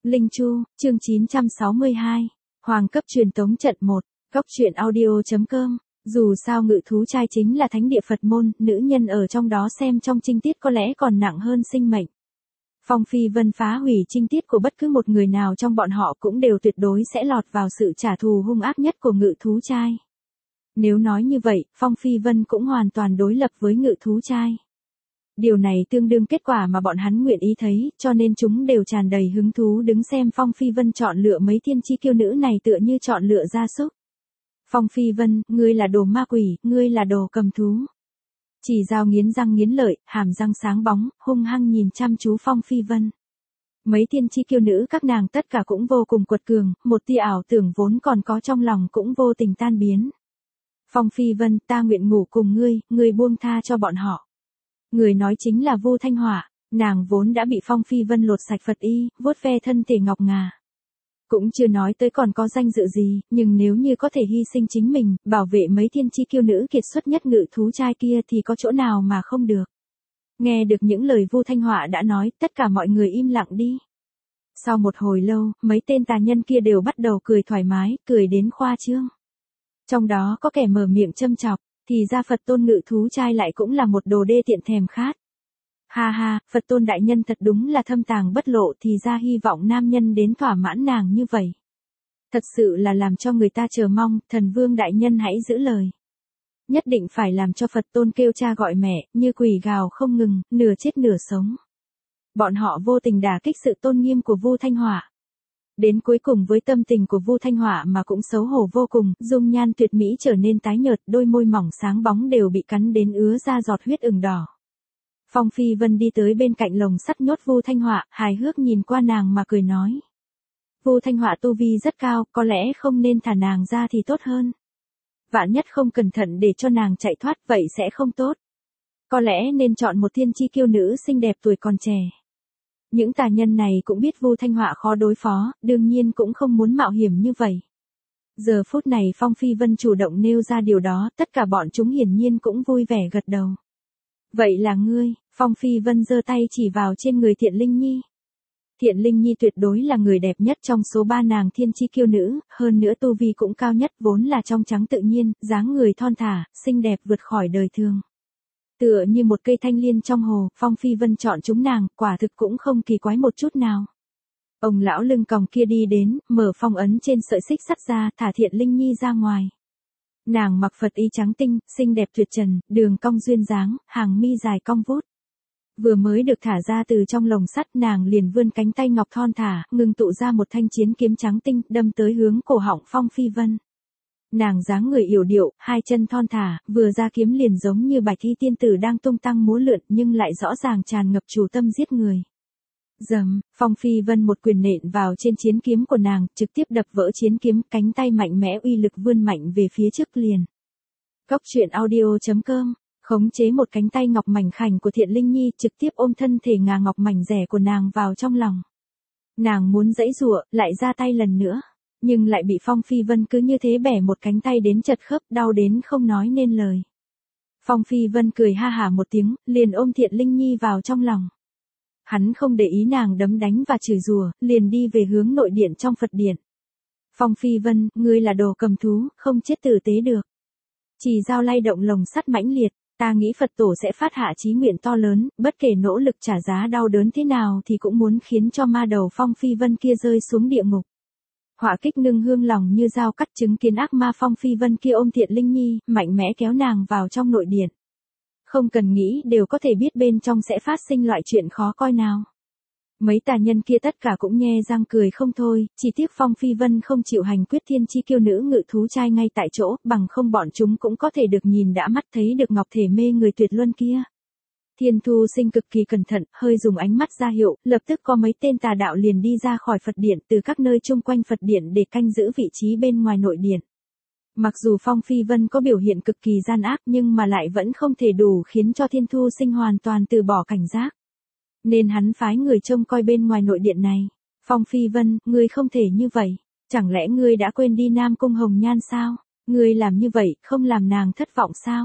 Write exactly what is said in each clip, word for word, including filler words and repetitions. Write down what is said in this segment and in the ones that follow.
Linh Chu, chương chín trăm sáu mươi hai. Hoàng cấp truyền tống trận một. Góc truyện audio.com. Dù sao ngự thú trai chính là thánh địa Phật môn, nữ nhân ở trong đó xem trong trinh tiết có lẽ còn nặng hơn sinh mệnh. Phong Phi Vân phá hủy trinh tiết của bất cứ một người nào trong bọn họ cũng đều tuyệt đối sẽ lọt vào sự trả thù hung ác nhất của ngự thú trai. Nếu nói như vậy, Phong Phi Vân cũng hoàn toàn đối lập với ngự thú trai. Điều này tương đương kết quả mà bọn hắn nguyện ý thấy, cho nên chúng đều tràn đầy hứng thú đứng xem Phong Phi Vân chọn lựa mấy thiên chi kiêu nữ này tựa như chọn lựa gia súc. Phong Phi Vân, ngươi là đồ ma quỷ, ngươi là đồ cầm thú. Chỉ Dao nghiến răng nghiến lợi, hàm răng sáng bóng, hung hăng nhìn chăm chú Phong Phi Vân. Mấy thiên chi kiêu nữ các nàng tất cả cũng vô cùng quật cường, một tia ảo tưởng vốn còn có trong lòng cũng vô tình tan biến. Phong Phi Vân, ta nguyện ngủ cùng ngươi, ngươi buông tha cho bọn họ. Người nói chính là Vu Thanh Hỏa, nàng vốn đã bị Phong Phi Vân lột sạch Phật y, vuốt ve thân thể ngọc ngà. Cũng chưa nói tới còn có danh dự gì, nhưng nếu như có thể hy sinh chính mình, bảo vệ mấy thiên chi kiêu nữ kiệt xuất nhất ngự thú trai kia thì có chỗ nào mà không được. Nghe được những lời Vu Thanh Hỏa đã nói, tất cả mọi người im lặng đi. Sau một hồi lâu, mấy tên tà nhân kia đều bắt đầu cười thoải mái, cười đến khoa trương. Trong đó có kẻ mở miệng châm chọc, thì ra Phật tôn ngự thú trai lại cũng là một đồ đê tiện thèm khát. Ha ha, Phật tôn đại nhân thật đúng là thâm tàng bất lộ, thì ra hy vọng nam nhân đến thỏa mãn nàng như vậy. Thật sự là làm cho người ta chờ mong, thần vương đại nhân hãy giữ lời. Nhất định phải làm cho Phật tôn kêu cha gọi mẹ, như quỷ gào không ngừng, nửa chết nửa sống. Bọn họ vô tình đả kích sự tôn nghiêm của Vu Thanh Hỏa. Đến cuối cùng với tâm tình của Vu Thanh Hỏa mà cũng xấu hổ vô cùng, dung nhan tuyệt mỹ trở nên tái nhợt, đôi môi mỏng sáng bóng đều bị cắn đến ứa ra giọt huyết ửng đỏ. Phong Phi Vân đi tới bên cạnh lồng sắt nhốt Vu Thanh Hỏa, hài hước nhìn qua nàng mà cười nói. Vu Thanh Hỏa tu vi rất cao, có lẽ không nên thả nàng ra thì tốt hơn. Vạn nhất không cẩn thận để cho nàng chạy thoát, vậy sẽ không tốt. Có lẽ nên chọn một thiên chi kiêu nữ xinh đẹp tuổi còn trẻ. Những tà nhân này cũng biết Vu Thanh Hỏa khó đối phó, đương nhiên cũng không muốn mạo hiểm như vậy. Giờ phút này Phong Phi Vân chủ động nêu ra điều đó, tất cả bọn chúng hiển nhiên cũng vui vẻ gật đầu. Vậy là ngươi, Phong Phi Vân giơ tay chỉ vào trên người Thiện Linh Nhi. Thiện Linh Nhi tuyệt đối là người đẹp nhất trong số ba nàng thiên chi kiêu nữ, hơn nữa tu vi cũng cao nhất, vốn là trong trắng tự nhiên, dáng người thon thả, xinh đẹp vượt khỏi đời thường. Tựa như một cây thanh liên trong hồ, Phong Phi Vân chọn chúng nàng, quả thực cũng không kỳ quái một chút nào. Ông lão lưng còng kia đi đến, mở phong ấn trên sợi xích sắt ra, thả Thiện Linh Nhi ra ngoài. Nàng mặc Phật y trắng tinh, xinh đẹp tuyệt trần, đường cong duyên dáng, hàng mi dài cong vút. Vừa mới được thả ra từ trong lồng sắt, nàng liền vươn cánh tay ngọc thon thả, ngưng tụ ra một thanh chiến kiếm trắng tinh, đâm tới hướng cổ họng Phong Phi Vân. Nàng dáng người yểu điệu, hai chân thon thả, vừa ra kiếm liền giống như bạch y tiên tử đang tung tăng múa lượn, nhưng lại rõ ràng tràn ngập chủ tâm giết người. Dầm, Phong Phi Vân một quyền nện vào trên chiến kiếm của nàng, trực tiếp đập vỡ chiến kiếm, cánh tay mạnh mẽ uy lực vươn mạnh về phía trước liền. Góc truyện audio.com, khống chế một cánh tay ngọc mảnh khảnh của Thiện Linh Nhi, trực tiếp ôm thân thể ngà ngọc mảnh rẻ của nàng vào trong lòng. Nàng muốn giãy giụa, lại ra tay lần nữa, nhưng lại bị Phong Phi Vân cứ như thế bẻ một cánh tay đến chật khớp, đau đến không nói nên lời. Phong Phi Vân cười ha hả một tiếng, liền ôm Thiện Linh Nhi vào trong lòng. Hắn không để ý nàng đấm đánh và chửi rủa, liền đi về hướng nội điện trong Phật điện. Phong Phi Vân, ngươi là đồ cầm thú, không chết tử tế được. Chỉ Dao lay động lồng sắt mãnh liệt, ta nghĩ Phật tổ sẽ phát hạ chí nguyện to lớn, bất kể nỗ lực trả giá đau đớn thế nào thì cũng muốn khiến cho ma đầu Phong Phi Vân kia rơi xuống địa ngục. Hỏa kích nương hương lòng như dao cắt, chứng kiến ác ma Phong Phi Vân kia ôm Thiện Linh Nhi, mạnh mẽ kéo nàng vào trong nội điện. Không cần nghĩ đều có thể biết bên trong sẽ phát sinh loại chuyện khó coi nào. Mấy tà nhân kia tất cả cũng nhe răng cười không thôi, chỉ tiếc Phong Phi Vân không chịu hành quyết thiên chi kiêu nữ ngự thú trai ngay tại chỗ, bằng không bọn chúng cũng có thể được nhìn đã mắt thấy được ngọc thể mê người tuyệt luân kia. Thiên Thu Sinh cực kỳ cẩn thận, hơi dùng ánh mắt ra hiệu, lập tức có mấy tên tà đạo liền đi ra khỏi Phật điện từ các nơi chung quanh Phật điện để canh giữ vị trí bên ngoài nội điện. Mặc dù Phong Phi Vân có biểu hiện cực kỳ gian ác nhưng mà lại vẫn không thể đủ khiến cho Thiên Thu Sinh hoàn toàn từ bỏ cảnh giác. Nên hắn phái người trông coi bên ngoài nội điện này. Phong Phi Vân, ngươi không thể như vậy. Chẳng lẽ ngươi đã quên đi Nam Cung Hồng Nhan sao? Ngươi làm như vậy, không làm nàng thất vọng sao?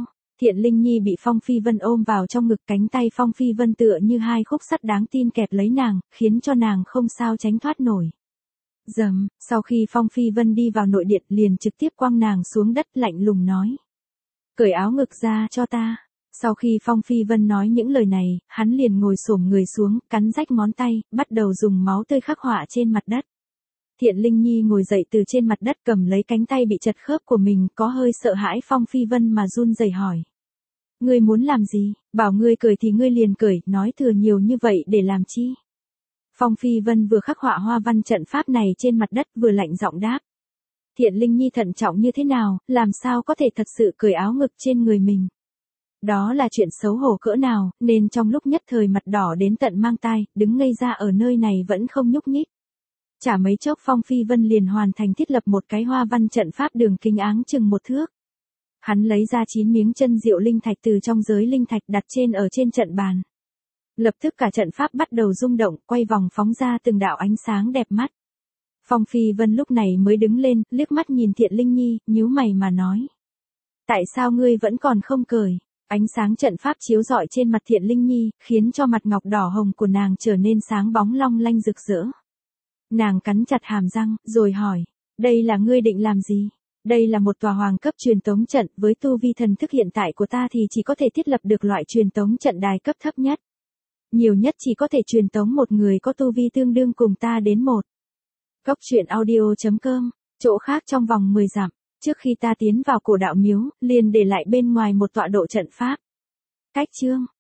Thiện Linh Nhi bị Phong Phi Vân ôm vào trong ngực, cánh tay Phong Phi Vân tựa như hai khúc sắt đáng tin kẹp lấy nàng, khiến cho nàng không sao tránh thoát nổi. Dầm, sau khi Phong Phi Vân đi vào nội điện liền trực tiếp quăng nàng xuống đất, lạnh lùng nói. Cởi áo ngực ra cho ta. Sau khi Phong Phi Vân nói những lời này, hắn liền ngồi xổm người xuống, cắn rách ngón tay, bắt đầu dùng máu tươi khắc họa trên mặt đất. Thiện Linh Nhi ngồi dậy từ trên mặt đất, cầm lấy cánh tay bị chật khớp của mình, có hơi sợ hãi Phong Phi Vân mà run rẩy hỏi. Ngươi muốn làm gì? Bảo ngươi cởi thì ngươi liền cởi, nói thừa nhiều như vậy để làm chi? Phong Phi Vân vừa khắc họa hoa văn trận pháp này trên mặt đất vừa lạnh giọng đáp. Thiện Linh Nhi thận trọng như thế nào, làm sao có thể thật sự cởi áo ngực trên người mình? Đó là chuyện xấu hổ cỡ nào, nên trong lúc nhất thời mặt đỏ đến tận mang tai, đứng ngây ra ở nơi này vẫn không nhúc nhích. Chả mấy chốc Phong Phi Vân liền hoàn thành thiết lập một cái hoa văn trận pháp đường kính áng chừng một thước. Hắn lấy ra chín miếng chân diệu linh thạch từ trong giới linh thạch đặt trên ở trên trận bàn. Lập tức cả trận pháp bắt đầu rung động, quay vòng phóng ra từng đạo ánh sáng đẹp mắt. Phong Phi Vân lúc này mới đứng lên, liếc mắt nhìn Thiện Linh Nhi, nhíu mày mà nói. Tại sao ngươi vẫn còn không cởi? Ánh sáng trận pháp chiếu rọi trên mặt Thiện Linh Nhi, khiến cho mặt ngọc đỏ hồng của nàng trở nên sáng bóng long lanh rực rỡ. Nàng cắn chặt hàm răng, rồi hỏi, đây là ngươi định làm gì? Đây là một tòa hoàng cấp truyền tống trận, với tu vi thần thức hiện tại của ta thì chỉ có thể thiết lập được loại truyền tống trận đài cấp thấp nhất. Nhiều nhất chỉ có thể truyền tống một người có tu vi tương đương cùng ta đến một. Cốc truyện audio chấm com, chỗ khác trong vòng mười dặm, trước khi ta tiến vào cổ đạo miếu, liền để lại bên ngoài một tọa độ trận pháp. Cách chương